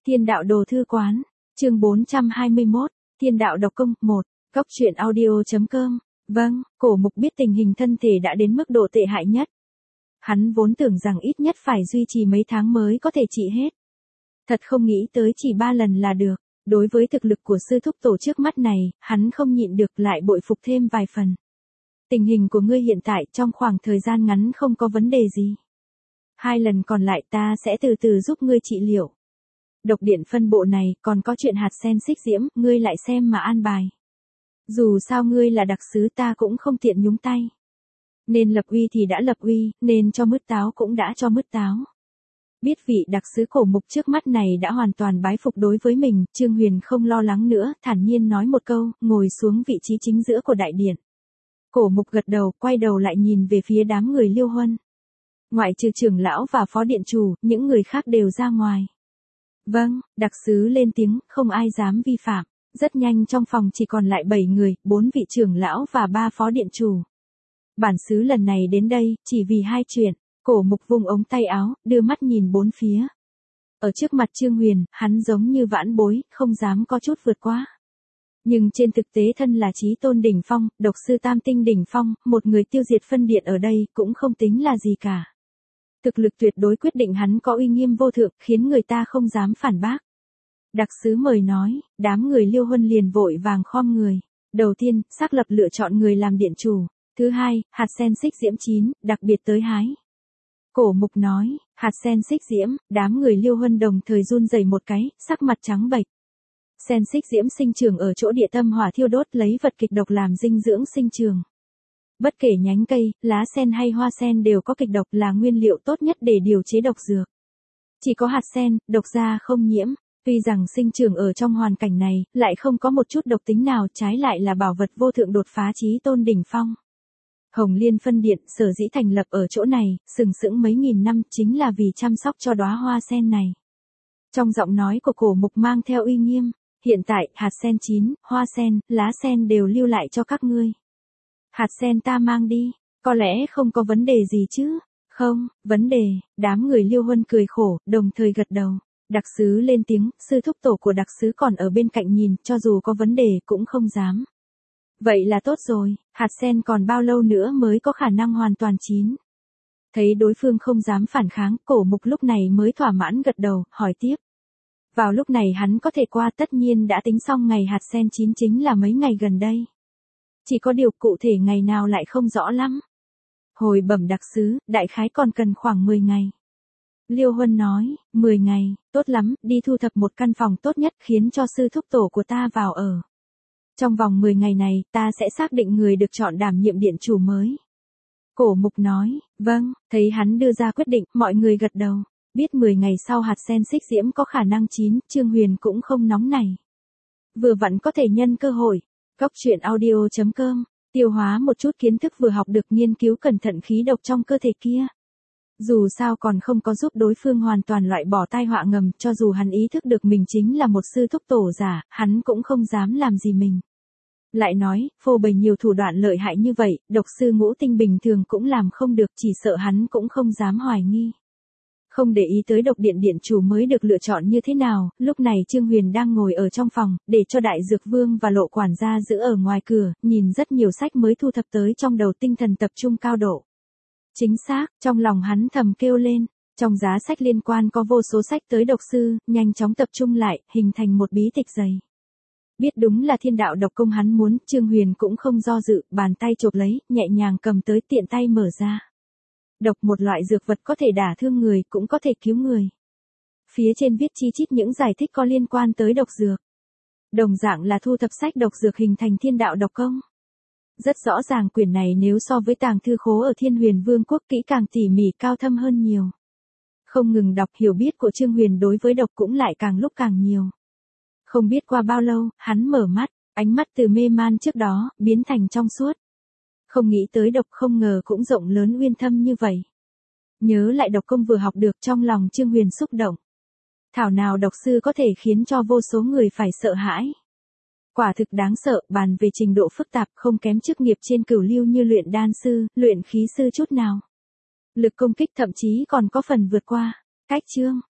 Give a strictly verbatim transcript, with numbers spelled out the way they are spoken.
Thiên đạo đồ thư quán, chương bốn trăm hai mươi mốt, Thiên đạo độc công, một, Cốc truyện audio chấm com. Vâng, Cổ Mục biết tình hình thân thể đã đến mức độ tệ hại nhất. Hắn vốn tưởng rằng ít nhất phải duy trì mấy tháng mới có thể trị hết. Thật không nghĩ tới chỉ ba lần là được. Đối với thực lực của sư thúc tổ trước mắt này, hắn không nhịn được lại bội phục thêm vài phần. Tình hình của ngươi hiện tại trong khoảng thời gian ngắn không có vấn đề gì. Hai lần còn lại ta sẽ từ từ giúp ngươi trị liệu. Độc điện phân bộ này còn có chuyện hạt sen xích diễm, ngươi lại xem mà an bài. Dù sao ngươi là đặc sứ ta cũng không tiện nhúng tay. Nên lập uy thì đã lập uy, nên cho mứt táo cũng đã cho mứt táo. Biết vị đặc sứ Cổ Mục trước mắt này đã hoàn toàn bái phục đối với mình, Trương Huyền không lo lắng nữa, thản nhiên nói một câu, ngồi xuống vị trí chính giữa của đại điện. Cổ Mục gật đầu, quay đầu lại nhìn về phía đám người Liêu Huân. Ngoại trừ trưởng lão và phó điện chủ, những người khác đều ra ngoài. Vâng, đặc sứ lên tiếng, không ai dám vi phạm. Rất nhanh trong phòng chỉ còn lại bảy người, bốn vị trưởng lão và ba phó điện chủ. Bản xứ lần này đến đây, chỉ vì hai chuyện. Cổ Mục vung ống tay áo, đưa mắt nhìn bốn phía. Ở trước mặt Trương Huyền, hắn giống như vãn bối, không dám có chút vượt quá. Nhưng trên thực tế thân là chí tôn đỉnh phong, độc sư tam tinh đỉnh phong, một người tiêu diệt phân điện ở đây cũng không tính là gì cả. Thực lực tuyệt đối quyết định hắn có uy nghiêm vô thượng, khiến người ta không dám phản bác. Đặc sứ mời nói, đám người Liêu Huân liền vội vàng khom người. Đầu tiên, xác lập lựa chọn người làm điện chủ. Thứ hai, hạt sen xích diễm chín, đặc biệt tới hái. Cổ Mục nói, hạt sen xích diễm, đám người Liêu Huân đồng thời run rẩy một cái, sắc mặt trắng bệch. Sen xích diễm sinh trưởng ở chỗ địa tâm hỏa thiêu đốt lấy vật kịch độc làm dinh dưỡng sinh trường. Bất kể nhánh cây, lá sen hay hoa sen đều có kịch độc là nguyên liệu tốt nhất để điều chế độc dược. Chỉ có hạt sen, độc da không nhiễm. Tuy rằng sinh trưởng ở trong hoàn cảnh này, lại không có một chút độc tính nào, trái lại là bảo vật vô thượng đột phá chí tôn đỉnh phong. Hồng Liên phân điện sở dĩ thành lập ở chỗ này, sừng sững mấy nghìn năm chính là vì chăm sóc cho đóa hoa sen này. Trong giọng nói của Cổ Mục mang theo uy nghiêm, hiện tại hạt sen chín, hoa sen, lá sen đều lưu lại cho các ngươi. Hạt sen ta mang đi, có lẽ không có vấn đề gì chứ? Không, vấn đề, đám người Liêu Huân cười khổ, đồng thời gật đầu. Đặc sứ lên tiếng, sư thúc tổ của đặc sứ còn ở bên cạnh nhìn, cho dù có vấn đề cũng không dám. Vậy là tốt rồi, hạt sen còn bao lâu nữa mới có khả năng hoàn toàn chín? Thấy đối phương không dám phản kháng, Cổ Mục lúc này mới thỏa mãn gật đầu, hỏi tiếp. Vào lúc này hắn có thể qua, tất nhiên đã tính xong ngày hạt sen chín chính là mấy ngày gần đây. Chỉ có điều cụ thể ngày nào lại không rõ lắm. Hồi bẩm đặc sứ, đại khái còn cần khoảng mười ngày. Liêu Huân nói, mười ngày, tốt lắm, đi thu thập một căn phòng tốt nhất khiến cho sư thúc tổ của ta vào ở. Trong vòng mười ngày này, ta sẽ xác định người được chọn đảm nhiệm điện chủ mới. Cổ Mục nói, vâng, thấy hắn đưa ra quyết định, mọi người gật đầu. Biết mười ngày sau hạt sen xích diễm có khả năng chín, Trương Huyền cũng không nóng nảy. Vừa vặn có thể nhân cơ hội. Cốc truyện audio chấm com, tiêu hóa một chút kiến thức vừa học được, nghiên cứu cẩn thận khí độc trong cơ thể kia. Dù sao còn không có giúp đối phương hoàn toàn loại bỏ tai họa ngầm, cho dù hắn ý thức được mình chính là một sư thúc tổ giả, hắn cũng không dám làm gì mình. Lại nói, phô bày nhiều thủ đoạn lợi hại như vậy, độc sư ngũ tinh bình thường cũng làm không được, chỉ sợ hắn cũng không dám hoài nghi. Không để ý tới độc điện điện chủ mới được lựa chọn như thế nào, lúc này Trương Huyền đang ngồi ở trong phòng, để cho Đại Dược Vương và Lộ quản gia giữ ở ngoài cửa, nhìn rất nhiều sách mới thu thập tới, trong đầu tinh thần tập trung cao độ. Chính xác, trong lòng hắn thầm kêu lên, trong giá sách liên quan có vô số sách tới độc sư, nhanh chóng tập trung lại, hình thành một bí tịch dày. Biết đúng là thiên đạo độc công hắn muốn, Trương Huyền cũng không do dự, bàn tay chộp lấy, nhẹ nhàng cầm tới, tiện tay mở ra. Độc một loại dược vật có thể đả thương người, cũng có thể cứu người. Phía trên viết chi chít những giải thích có liên quan tới độc dược. Đồng dạng là thu thập sách độc dược hình thành thiên đạo độc công. Rất rõ ràng quyển này nếu so với tàng thư khố ở Thiên Huyền Vương quốc kỹ càng tỉ mỉ, cao thâm hơn nhiều. Không ngừng đọc, hiểu biết của Trương Huyền đối với độc cũng lại càng lúc càng nhiều. Không biết qua bao lâu, hắn mở mắt, ánh mắt từ mê man trước đó, biến thành trong suốt. Không nghĩ tới độc không ngờ cũng rộng lớn uyên thâm như vậy. Nhớ lại độc công vừa học được, trong lòng Trương Huyền xúc động. Thảo nào độc sư có thể khiến cho vô số người phải sợ hãi. Quả thực đáng sợ, bàn về trình độ phức tạp không kém chức nghiệp trên cửu lưu như luyện đan sư, luyện khí sư chút nào. Lực công kích thậm chí còn có phần vượt qua. Cách chương.